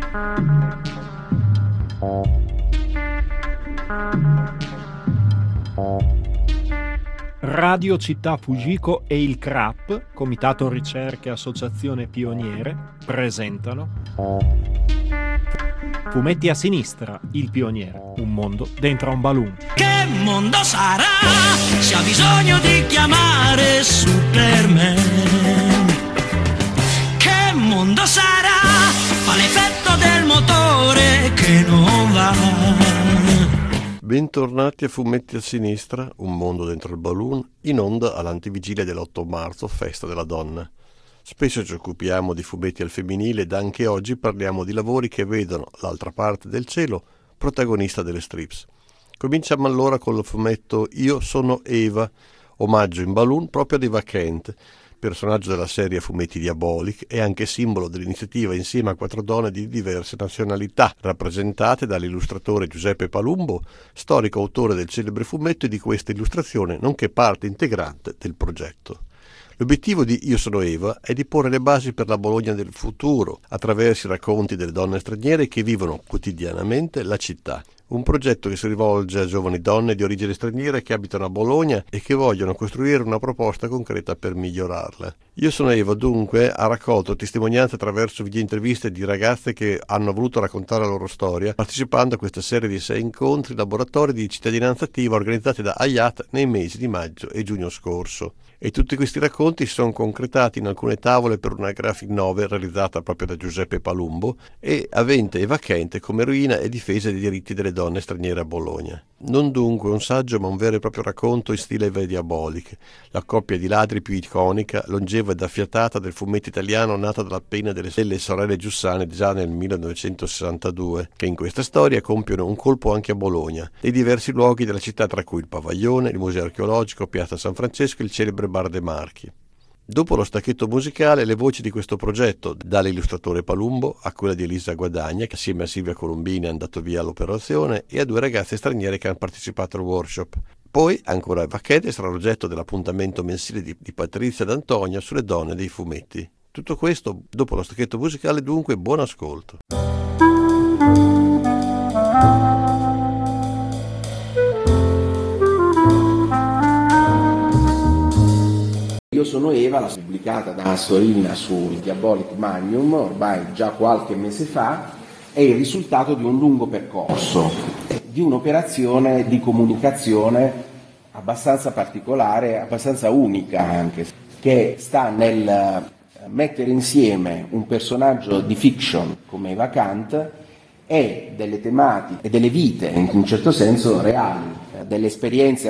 Radio Città Fujiko e il CRAP, Comitato Ricerche e Associazione Pioniere, presentano Fumetti a sinistra, il pioniere, un mondo dentro un balloon. Che mondo sarà se ha bisogno di chiamare Superman? Che mondo sarà? Fa l'effetto del motore che non va. Bentornati a Fumetti a sinistra, un mondo dentro il balloon, in onda all'antivigilia dell'8 marzo, festa della donna. Spesso ci occupiamo di fumetti al femminile ed anche oggi parliamo di lavori che vedono l'altra parte del cielo protagonista delle strips. Cominciamo allora con il fumetto Io sono Eva, omaggio in balloon proprio ad Eva Kent, personaggio della serie Fumetti Diabolic e anche simbolo dell'iniziativa insieme a 4 donne di diverse nazionalità, rappresentate dall'illustratore Giuseppe Palumbo, storico autore del celebre fumetto e di questa illustrazione, nonché parte integrante del progetto. L'obiettivo di Io sono Eva è di porre le basi per la Bologna del futuro, attraverso i racconti delle donne straniere che vivono quotidianamente la città. Un progetto che si rivolge a giovani donne di origine straniera che abitano a Bologna e che vogliono costruire una proposta concreta per migliorarla. Io sono Eva, dunque, ha raccolto testimonianze attraverso videointerviste di ragazze che hanno voluto raccontare la loro storia, partecipando a questa serie di 6 incontri laboratori di cittadinanza attiva organizzati da Hayat nei mesi di maggio e giugno scorso. E tutti questi racconti si sono concretati in alcune tavole per una graphic novel realizzata proprio da Giuseppe Palumbo e avente Eva Kent come eroina e difesa dei diritti delle donne straniere a Bologna. Non dunque un saggio ma un vero e proprio racconto in stile Eva Diabolic, la coppia di ladri più iconica, longeva ed affiatata del fumetto italiano nata dalla penna delle sorelle Giussane già nel 1962, che in questa storia compiono un colpo anche a Bologna, nei diversi luoghi della città tra cui il Pavaglione, il Museo Archeologico, Piazza San Francesco e il celebre Bar dei Marchi. Dopo lo stacchetto musicale, le voci di questo progetto, dall'illustratore Palumbo a quella di Elisa Guadagna, che assieme a Silvia Colombini è andato via all'operazione, e a 2 ragazze straniere che hanno partecipato al workshop. Poi, ancora Eva Kent sarà l'oggetto dell'appuntamento mensile di Patrizia ed Antonio sulle donne dei fumetti. Tutto questo dopo lo stacchetto musicale, dunque buon ascolto. Io sono Eva, l'ha pubblicata da Sorina sul Diabolic Magnum ormai già qualche mese fa, è il risultato di un lungo percorso, di un'operazione di comunicazione abbastanza particolare, abbastanza unica anche, che sta nel mettere insieme un personaggio di fiction come Eva Kent e delle tematiche e delle vite, in un certo senso reali, delle esperienze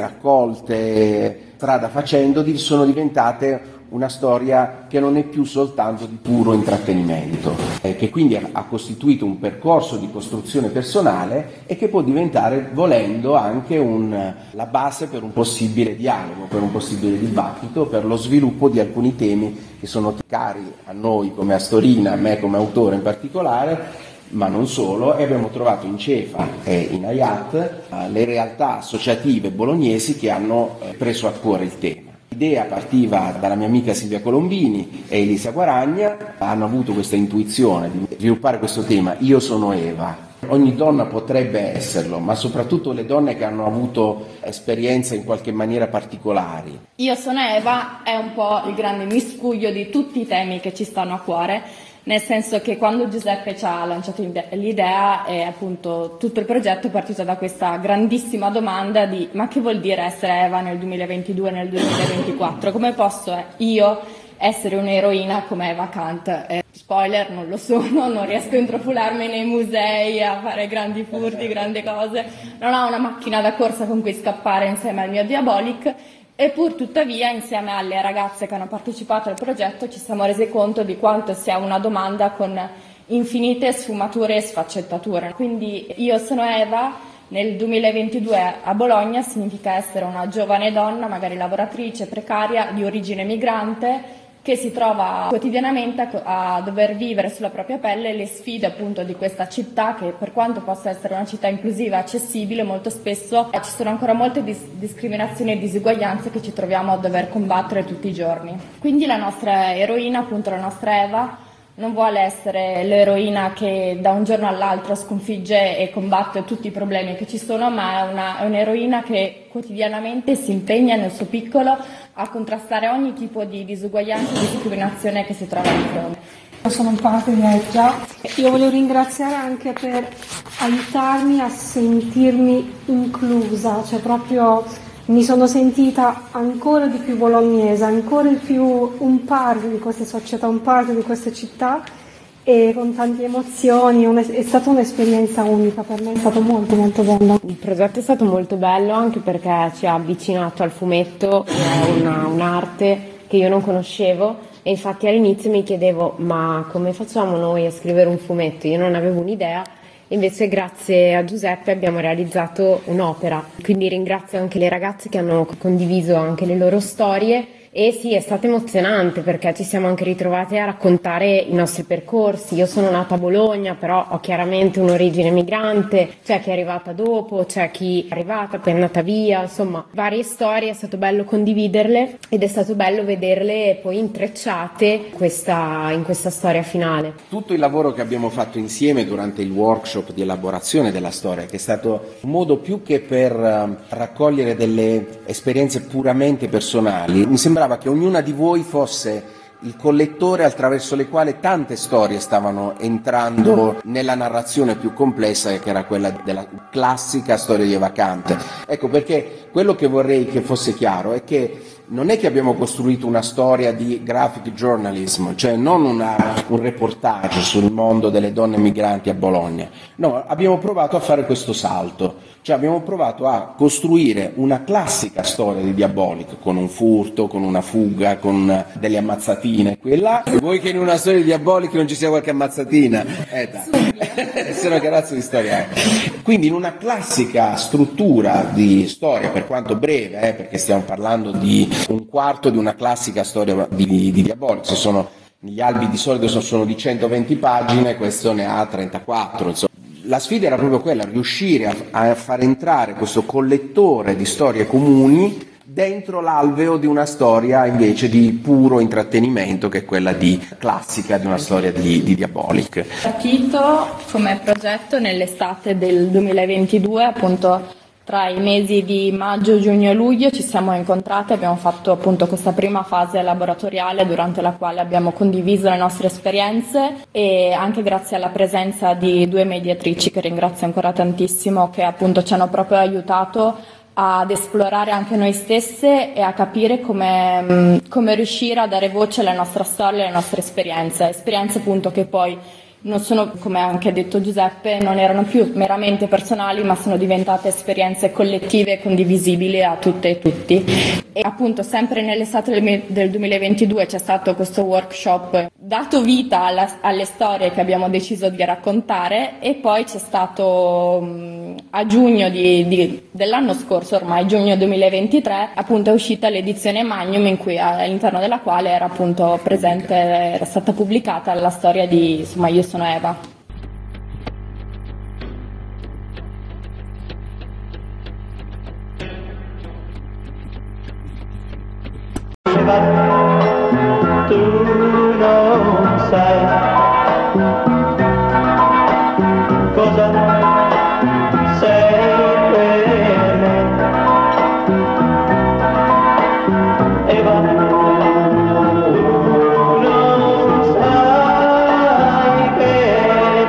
raccolte strada facendo, sono diventate una storia che non è più soltanto di puro intrattenimento, che quindi ha costituito un percorso di costruzione personale e che può diventare, volendo, anche la base per un possibile dialogo, per un possibile dibattito, per lo sviluppo di alcuni temi che sono cari a noi come a Storina, a me come autore in particolare, ma non solo, e abbiamo trovato in Cefa e in Hayat le realtà associative bolognesi che hanno preso a cuore il tema. L'idea partiva dalla mia amica Silvia Colombini e Elisa Guaragna, hanno avuto questa intuizione di sviluppare questo tema, Io sono Eva. Ogni donna potrebbe esserlo, ma soprattutto le donne che hanno avuto esperienze in qualche maniera particolari. Io sono Eva è un po' il grande miscuglio di tutti i temi che ci stanno a cuore, nel senso che quando Giuseppe ci ha lanciato l'idea e appunto tutto il progetto è partito da questa grandissima domanda di ma che vuol dire essere Eva nel 2022 e nel 2024? Come posso io essere un'eroina come Eva Kent? Spoiler, non lo sono, non riesco a intrufolarmi nei musei a fare grandi furti, grandi cose, non ho una macchina da corsa con cui scappare insieme al mio Diabolic. Eppur tuttavia, insieme alle ragazze che hanno partecipato al progetto, ci siamo resi conto di quanto sia una domanda con infinite sfumature e sfaccettature. Quindi Io sono Eva nel 2022 a Bologna significa essere una giovane donna, magari lavoratrice, precaria, di origine migrante, che si trova quotidianamente a dover vivere sulla propria pelle le sfide appunto di questa città che, per quanto possa essere una città inclusiva e accessibile, molto spesso ci sono ancora molte discriminazioni e disuguaglianze che ci troviamo a dover combattere tutti i giorni. Quindi la nostra eroina, appunto la nostra Eva, non vuole essere l'eroina che da un giorno all'altro sconfigge e combatte tutti i problemi che ci sono, ma è un'eroina che quotidianamente si impegna nel suo piccolo a contrastare ogni tipo di disuguaglianza e discriminazione che si trova di fronte. Sono parte di Eggia. Io volevo ringraziare anche per aiutarmi a sentirmi inclusa, cioè proprio mi sono sentita ancora di più bolognese, ancora di più un parte di queste società, un parte di queste città, e con tante emozioni. È stata un'esperienza unica per me, è stato molto molto bello. Il progetto è stato molto bello anche perché ci ha avvicinato al fumetto, che è un'arte che io non conoscevo, e infatti all'inizio mi chiedevo ma come facciamo noi a scrivere un fumetto? Io non avevo un'idea. Invece grazie a Giuseppe abbiamo realizzato un'opera, quindi ringrazio anche le ragazze che hanno condiviso anche le loro storie. E sì, è stato emozionante perché ci siamo anche ritrovate a raccontare i nostri percorsi. Io sono nata a Bologna, però ho chiaramente un'origine migrante, c'è chi è arrivata dopo, c'è chi è arrivata, poi è andata via, insomma varie storie, è stato bello condividerle ed è stato bello vederle poi intrecciate in questa storia finale. Tutto il lavoro che abbiamo fatto insieme durante il workshop di elaborazione della storia, che è stato un modo più che per raccogliere delle esperienze puramente personali, mi sembrava che ognuna di voi fosse il collettore attraverso le quali tante storie stavano entrando nella narrazione più complessa, che era quella della classica storia di Eva Kant. Ecco perché quello che vorrei che fosse chiaro è che non è che abbiamo costruito una storia di graphic journalism, cioè non un reportage sul mondo delle donne migranti a Bologna. No, abbiamo provato a fare questo salto, cioè abbiamo provato a costruire una classica storia di Diabolic, con un furto, con una fuga, con delle ammazzatine, quella. E vuoi che in una storia di Diabolic non ci sia qualche ammazzatina? Se no che razza di storia è? Quindi in una classica struttura di storia, per quanto breve, perché stiamo parlando di un quarto di una classica storia di Diabolic, gli albi di solito sono di 120 pagine, questo ne ha 34, insomma. La sfida era proprio quella, riuscire a far entrare questo collettore di storie comuni dentro l'alveo di una storia invece di puro intrattenimento, che è quella classica di una storia di Diabolic. È partito come progetto nell'estate del 2022, appunto tra i mesi di maggio, giugno e luglio ci siamo incontrati, abbiamo fatto appunto questa prima fase laboratoriale durante la quale abbiamo condiviso le nostre esperienze, e anche grazie alla presenza di 2 mediatrici che ringrazio ancora tantissimo, che appunto ci hanno proprio aiutato ad esplorare anche noi stesse e a capire come riuscire a dare voce alla nostra storia e alle nostre esperienze appunto che poi non sono, come anche ha detto Giuseppe, non erano più meramente personali, ma sono diventate esperienze collettive e condivisibili a tutte e tutti. E appunto sempre nell'estate del 2022 c'è stato questo workshop dato vita alle storie che abbiamo deciso di raccontare, e poi c'è stato a giugno dell'anno scorso, ormai giugno 2023, appunto è uscita l'edizione Magnum, in cui all'interno della quale era appunto presente, era stata pubblicata la storia di insomma Io sono Eva. Tu non sai cosa sei per me, Eva. Tu non sai che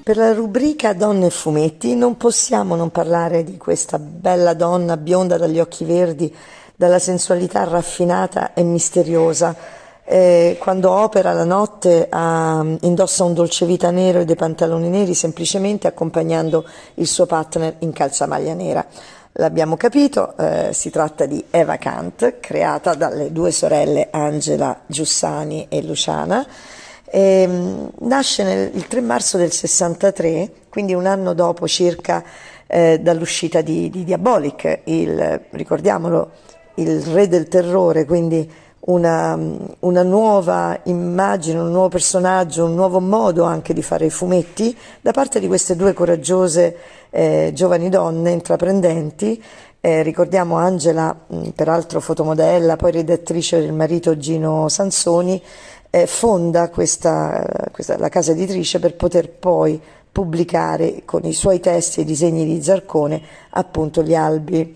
Per la rubrica Donne e fumetti non possiamo non parlare di questa bella donna bionda dagli occhi verdi, dalla sensualità raffinata e misteriosa. Quando opera la notte indossa un dolcevita nero e dei pantaloni neri, semplicemente accompagnando il suo partner in calzamaglia nera. L'abbiamo capito, si tratta di Eva Kant, creata dalle due sorelle Angela Giussani e Luciana. Nasce il 3 marzo del 63, quindi un anno dopo circa dall'uscita di Diabolic, ricordiamolo, il re del terrore, quindi una nuova immagine, un nuovo personaggio, un nuovo modo anche di fare i fumetti da parte di queste due coraggiose giovani donne intraprendenti. Ricordiamo Angela, peraltro fotomodella, poi redattrice del marito Gino Sansoni, fonda la casa editrice per poter poi pubblicare con i suoi testi e disegni di Zarcone appunto gli albi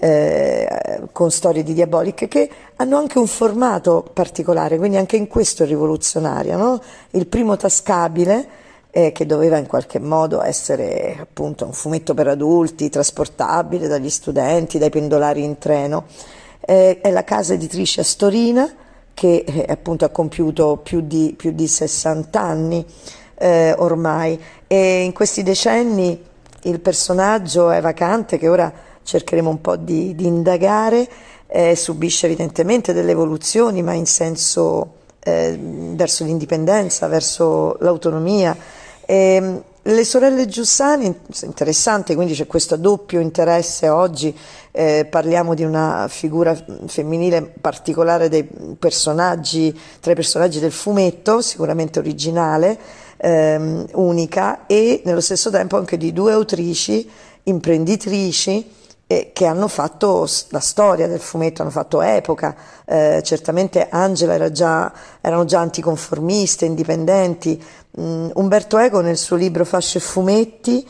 con storie di Diabolic, che hanno anche un formato particolare, quindi anche in questo è rivoluzionaria, no? Il primo tascabile, che doveva in qualche modo essere appunto un fumetto per adulti, trasportabile dagli studenti, dai pendolari in treno, è la casa editrice Astorina, che appunto ha compiuto più di 60 anni ormai, e in questi decenni il personaggio Eva Kant, che ora cercheremo un po' di indagare, subisce evidentemente delle evoluzioni, ma in senso verso l'indipendenza, verso l'autonomia. Le sorelle Giussani, interessante, quindi c'è questo doppio interesse oggi, parliamo di una figura femminile particolare tra i personaggi del fumetto, sicuramente originale, unica, e nello stesso tempo anche di due autrici, imprenditrici, che hanno fatto la storia del fumetto, hanno fatto epoca. Certamente Angela erano già anticonformiste, indipendenti. Umberto Eco nel suo libro Fasce e fumetti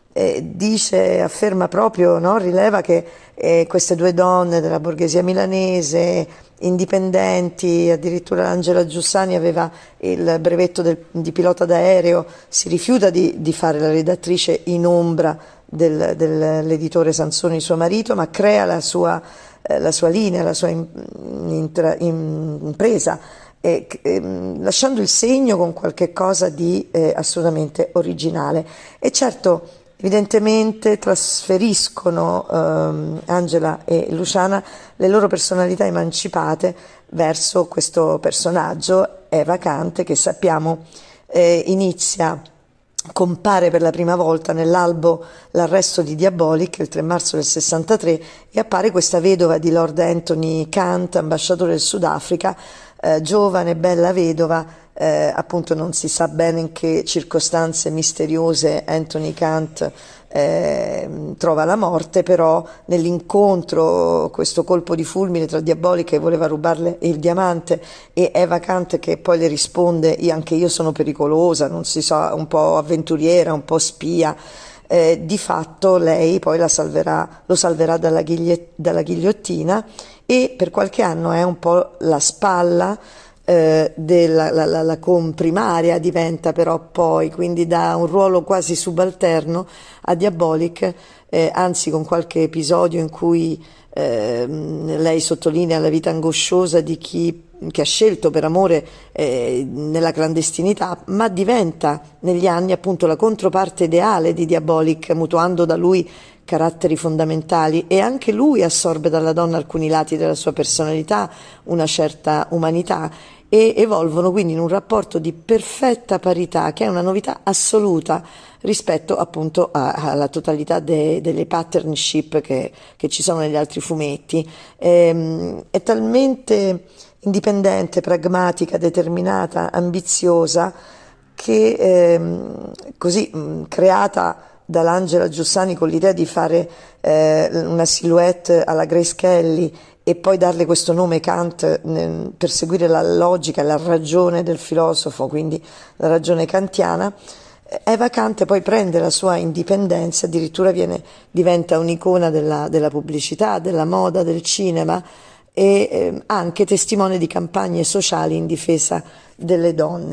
afferma proprio, no? Rileva che queste due donne della borghesia milanese, indipendenti, addirittura Angela Giussani aveva il brevetto di pilota d'aereo, si rifiuta di fare la redattrice in ombra dell'editore Sansoni, suo marito, ma crea la sua linea, la sua impresa, lasciando il segno con qualche cosa di assolutamente originale. E certo, evidentemente trasferiscono Angela e Luciana le loro personalità emancipate verso questo personaggio, Eva Kant, che sappiamo compare per la prima volta nell'albo L'arresto di Diabolic il 3 marzo del 63, e appare questa vedova di Lord Anthony Kant, ambasciatore del Sudafrica, giovane, bella vedova, appunto non si sa bene in che circostanze misteriose Anthony Kant trova la morte, però nell'incontro, questo colpo di fulmine tra Diabolic, che voleva rubarle il diamante, e Eva Kant, che poi le risponde anche io sono pericolosa, non si sa, un po' avventuriera, un po' spia, di fatto lei poi lo salverà dalla ghigliottina, e per qualche anno è un po' la spalla la comprimaria, diventa però poi, quindi da un ruolo quasi subalterno a Diabolic, anzi con qualche episodio in cui lei sottolinea la vita angosciosa di chi che ha scelto per amore nella clandestinità, ma diventa negli anni appunto la controparte ideale di Diabolic, mutuando da lui caratteri fondamentali, e anche lui assorbe dalla donna alcuni lati della sua personalità, una certa umanità, e evolvono quindi in un rapporto di perfetta parità, che è una novità assoluta rispetto appunto alla totalità delle partnership che ci sono negli altri fumetti. È talmente indipendente, pragmatica, determinata, ambiziosa, che così creata dall'Angela Giussani con l'idea di fare una silhouette alla Grace Kelly e poi darle questo nome Kant per seguire la logica, la ragione del filosofo, quindi la ragione kantiana. Eva Kant poi prende la sua indipendenza, addirittura diventa un'icona della pubblicità, della moda, del cinema, e anche testimone di campagne sociali in difesa delle donne.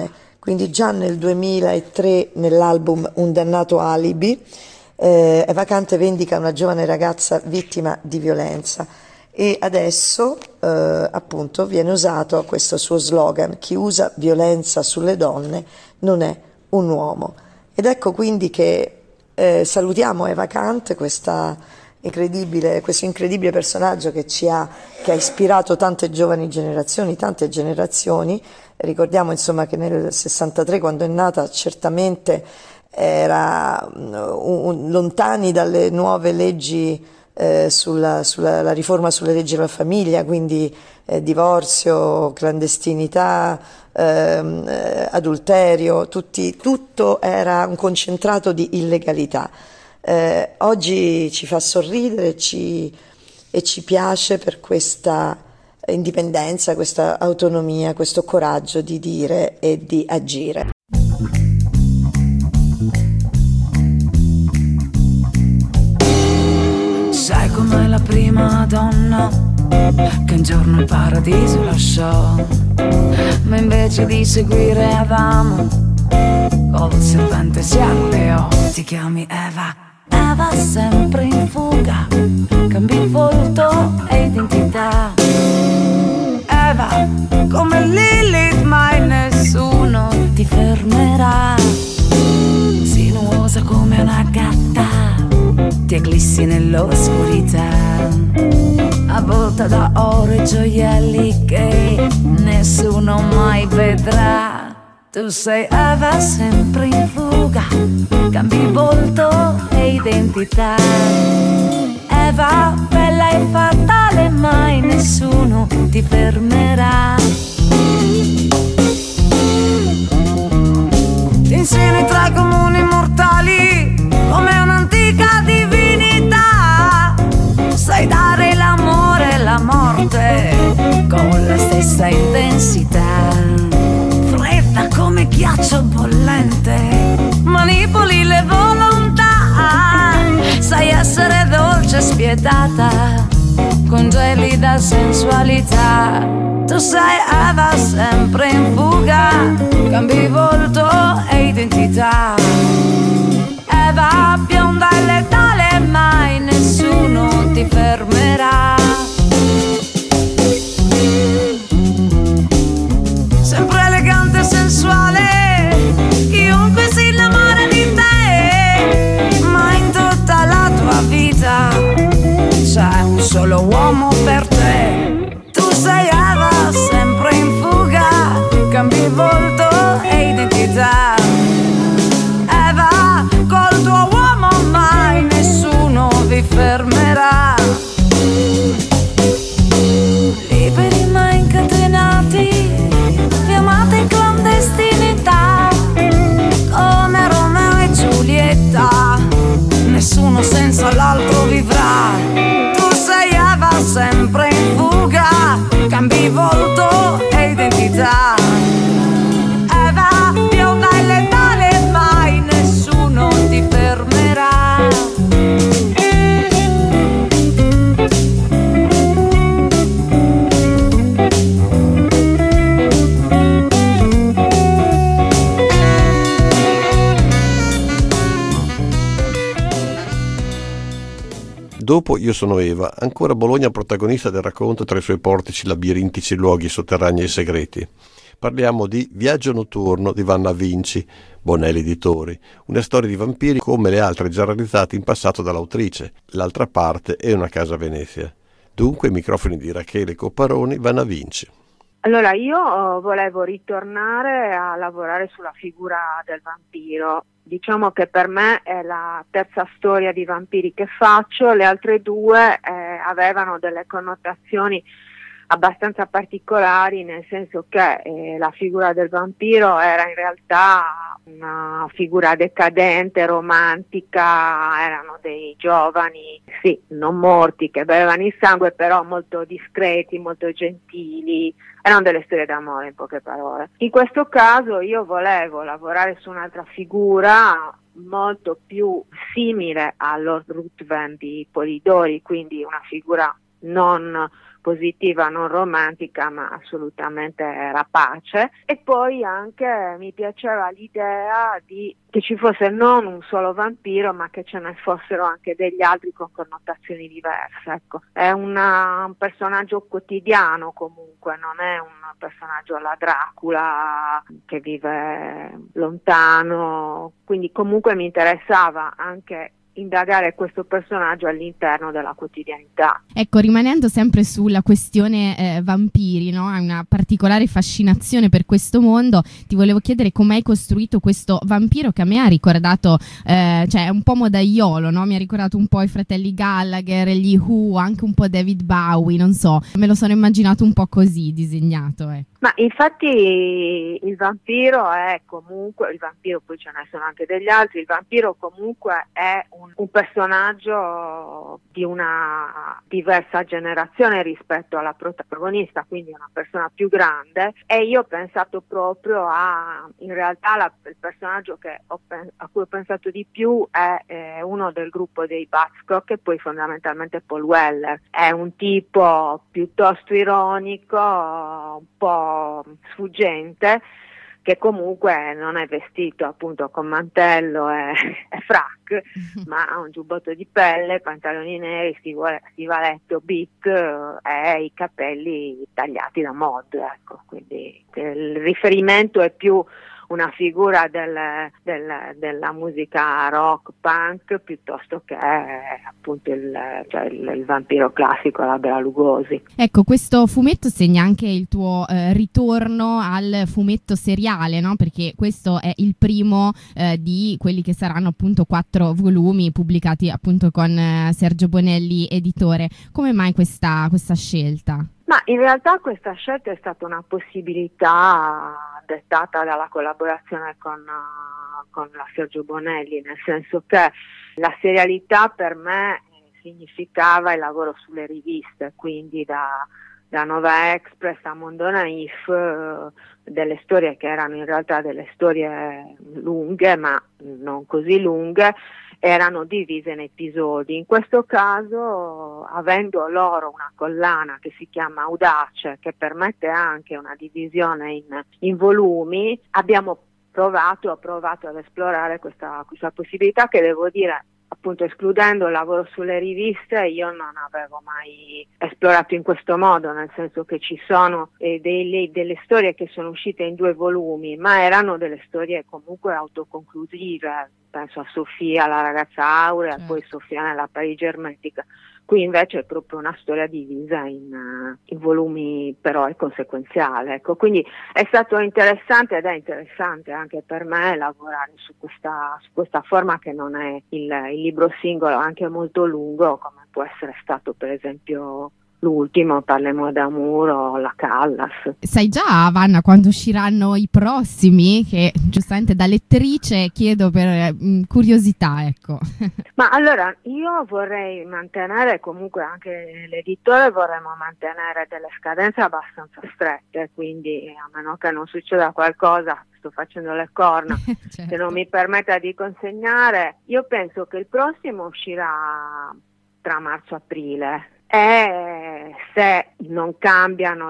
Quindi già nel 2003 nell'album Un dannato alibi Eva Kant vendica una giovane ragazza vittima di violenza e adesso appunto viene usato questo suo slogan: chi usa violenza sulle donne non è un uomo. Ed ecco quindi che salutiamo Eva Kant, questo incredibile personaggio che ha ispirato tante giovani generazioni, tante generazioni. Ricordiamo insomma che nel 63, quando è nata, certamente era lontani dalle nuove leggi sulla la riforma sulle leggi della famiglia, quindi divorzio, clandestinità, adulterio, tutto era un concentrato di illegalità. Oggi ci fa sorridere e ci piace per questa indipendenza, questa autonomia, questo coraggio di dire e di agire. Sai com'è la prima donna che un giorno il paradiso lasciò, ma invece di seguire Adamo col serpente si alleò. Ti chiami Eva, Eva sempre in fuga, cambi volto e identità. Eva come Lilith, mai nessuno ti fermerà. Sinuosa come una gatta, ti eclissi nell'oscurità, avvolta da oro e gioielli che nessuno mai vedrà. Tu sei Eva sempre in fuga, cambi volto e identità. Eva bella e fatale, mai nessuno ti fermerà. Ti insiemi tra i comuni mortali come un'antica divinità. Sai dare l'amore e la morte con la stessa intensità. Fredda come ghiaccio bollente, manipoli le volontà. Sai essere dolce e spietata, con gelida sensualità. Tu sei Eva sempre in fuga, cambi volto e identità. Eva bionda e letale, mai nessuno ti fermerà. Sempre elegante e sensuale, chiunque si innamora di te, ma in tutta la tua vita c'è un solo uomo per te. Tu sei Eva sempre in fuga, cambi volto e identità. Eva col tuo uomo mai nessuno vi fermerà. Liberi ma incatenati, vi amate in clandestinità, come Romeo e Giulietta, nessuno senza l'altro vivrà. Tu sei Eva sempre in fuga, cambi volto e identità. Eva bionda e letale, mai nessuno ti fermerà. Dopo Io sono Eva, ancora Bologna protagonista del racconto tra i suoi portici, labirintici, luoghi sotterranei e segreti. Parliamo di Viaggio notturno di Vanna Vinci, Bonelli Editori, una storia di vampiri come le altre già realizzate in passato dall'autrice. L'altra parte è Una casa a Venezia. Dunque i microfoni di Rachele Copparoni, Vanna Vinci. Allora, io volevo ritornare a lavorare sulla figura del vampiro. Diciamo che per me è la terza storia di vampiri che faccio, le altre due avevano delle connotazioni abbastanza particolari, nel senso che la figura del vampiro era in realtà una figura decadente, romantica, erano dei giovani, sì, non morti, che bevevano il sangue, però molto discreti, molto gentili, erano delle storie d'amore in poche parole. In questo caso io volevo lavorare su un'altra figura molto più simile a Lord Ruthven di Polidori, quindi una figura non positiva, non romantica, ma assolutamente rapace. E poi anche mi piaceva l'idea che ci fosse non un solo vampiro, ma che ce ne fossero anche degli altri con connotazioni diverse. Ecco. È un personaggio quotidiano comunque, non è un personaggio alla Dracula che vive lontano, quindi comunque mi interessava anche indagare questo personaggio all'interno della quotidianità. Ecco, rimanendo sempre sulla questione vampiri, no? Hai una particolare fascinazione per questo mondo. Ti volevo chiedere come hai costruito questo vampiro che a me ha ricordato, cioè è un po' modaiolo, no? Mi ha ricordato un po' i fratelli Gallagher, gli Who, anche un po' David Bowie, non so, me lo sono immaginato un po' così disegnato, Ma infatti il vampiro è comunque, il vampiro poi ce ne sono anche degli altri, il vampiro comunque è un personaggio di una diversa generazione rispetto alla protagonista, quindi una persona più grande, e io ho pensato proprio in realtà il personaggio a cui ho pensato di più è uno del gruppo dei Buzzcock, e poi fondamentalmente Paul Weller. È un tipo piuttosto ironico, un po' sfuggente, che comunque non è vestito appunto con mantello e frac, ma ha un giubbotto di pelle, pantaloni neri, stivaletto Bic e i capelli tagliati da mod, ecco. Quindi il riferimento è più una figura della musica rock punk piuttosto che appunto il vampiro classico alla Bela Lugosi. Ecco, questo fumetto segna anche il tuo ritorno al fumetto seriale, no? Perché questo è il primo di quelli che saranno appunto 4 volumi pubblicati appunto con Sergio Bonelli editore. Come mai questa scelta? Ma in realtà questa scelta è stata una possibilità dettata dalla collaborazione con la Sergio Bonelli, nel senso che la serialità per me significava il lavoro sulle riviste, quindi da Nova Express a Mondo Naif, delle storie che erano in realtà delle storie lunghe, ma non così lunghe, erano divise in episodi. In questo caso, avendo loro una collana che si chiama Audace, che permette anche una divisione in volumi, ho provato ad esplorare questa possibilità che, devo dire, appunto escludendo il lavoro sulle riviste, io non avevo mai esplorato in questo modo, nel senso che ci sono delle storie che sono uscite in 2 volumi, ma erano delle storie comunque autoconclusive. Penso a Sofia, la ragazza aurea, poi Sofia nella Parigi ermetica. Qui invece è proprio una storia divisa in volumi, però è conseguenziale. Ecco, quindi è stato interessante ed è interessante anche per me lavorare su questa forma che non è il libro singolo, anche molto lungo, come può essere stato per esempio l'ultimo, Parliamo d'Amour o La Callas. Sai già, Vanna, quando usciranno i prossimi? Che giustamente da lettrice chiedo per curiosità, ecco. Ma allora, io vorrei mantenere, comunque anche l'editore vorremmo mantenere delle scadenze abbastanza strette, quindi a meno che non succeda qualcosa, sto facendo le corna, certo, che non mi permetta di consegnare, io penso che il prossimo uscirà tra marzo e aprile. E se non cambiano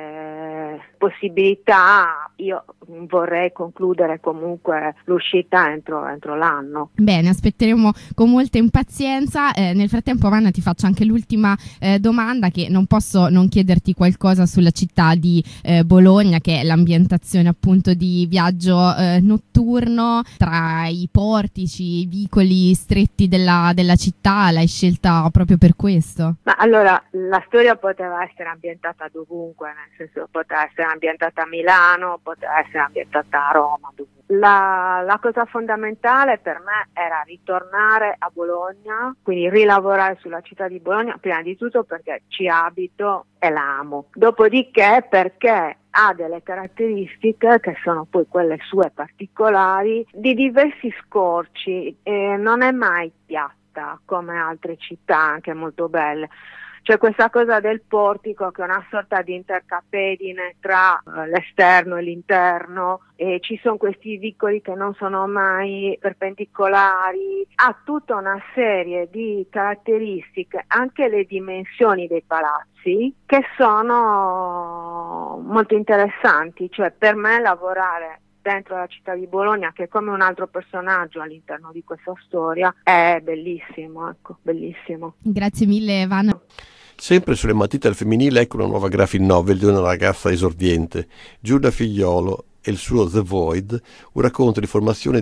le possibilità, io vorrei concludere comunque l'uscita entro l'anno. Bene, aspetteremo con molta impazienza. Nel frattempo, Vanna, ti faccio anche l'ultima domanda, che non posso non chiederti qualcosa sulla città di Bologna, che è l'ambientazione appunto di viaggio notturno tra i portici, i vicoli stretti della città. L'hai scelta proprio per questo? Ma allora, la storia poteva essere ambientata dovunque, nel senso poteva essere ambientata a Milano, poteva essere ambientata a Roma, dovunque. La cosa fondamentale per me era ritornare a Bologna, quindi rilavorare sulla città di Bologna, prima di tutto perché ci abito e la amo, dopodiché perché ha delle caratteristiche che sono poi quelle sue particolari, di diversi scorci, non è mai piatta come altre città anche molto belle. c'è questa cosa del portico che è una sorta di intercapedine tra l'esterno e l'interno, e ci sono questi vicoli che non sono mai perpendicolari, ha tutta una serie di caratteristiche, anche le dimensioni dei palazzi, che sono molto interessanti. Cioè, per me lavorare dentro la città di Bologna, che è come un altro personaggio all'interno di questa storia, è bellissimo, ecco, bellissimo. Grazie mille, Vanna. Sempre sulle matite al femminile, ecco una nuova graphic novel di una ragazza esordiente, Giulia Figliolo e il suo The Void, un racconto di formazione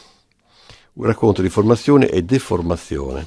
e deformazione.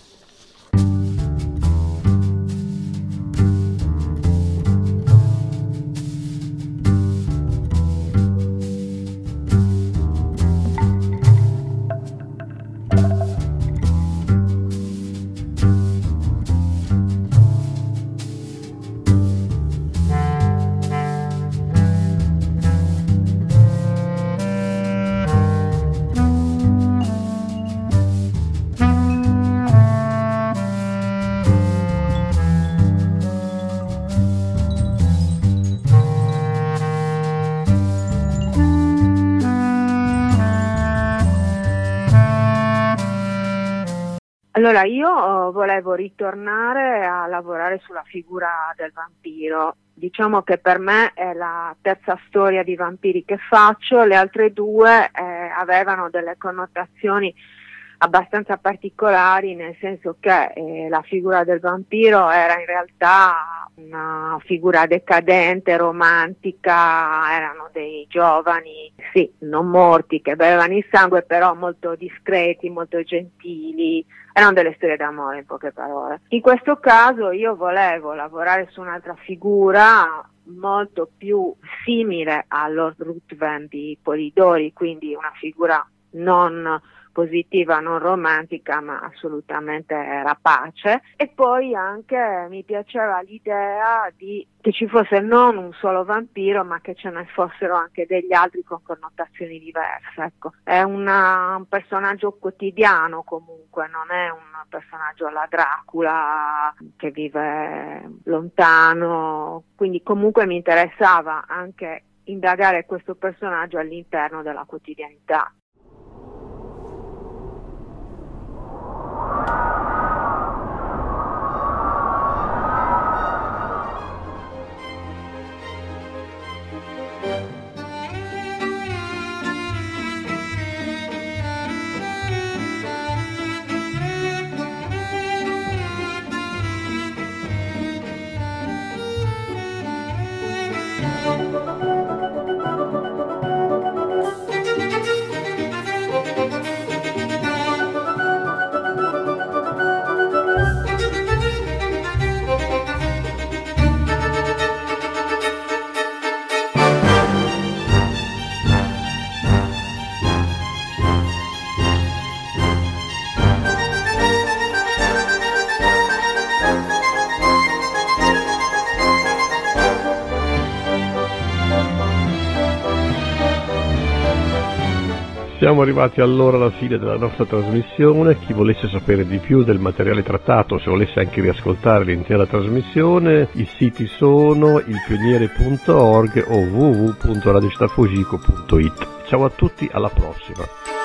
Allora, io volevo ritornare a lavorare sulla figura del vampiro. Diciamo che per me è la terza storia di vampiri che faccio, le altre due avevano delle connotazioni abbastanza particolari, nel senso che la figura del vampiro era in realtà una figura decadente, romantica, erano dei giovani, sì, non morti, che bevevano il sangue, però molto discreti, molto gentili, erano delle storie d'amore, in poche parole. In questo caso io volevo lavorare su un'altra figura molto più simile a Lord Ruthven di Polidori, quindi una figura non positiva, non romantica, ma assolutamente rapace. E poi anche mi piaceva l'idea che ci fosse non un solo vampiro, ma che ce ne fossero anche degli altri con connotazioni diverse. Ecco, è un personaggio quotidiano, comunque non è un personaggio alla Dracula che vive lontano, quindi comunque mi interessava anche indagare questo personaggio all'interno della quotidianità. Siamo arrivati allora alla fine della nostra trasmissione. Chi volesse sapere di più del materiale trattato, se volesse anche riascoltare l'intera trasmissione, i siti sono ilpioniere.org o www.radiocittafugico.it. Ciao a tutti, alla prossima.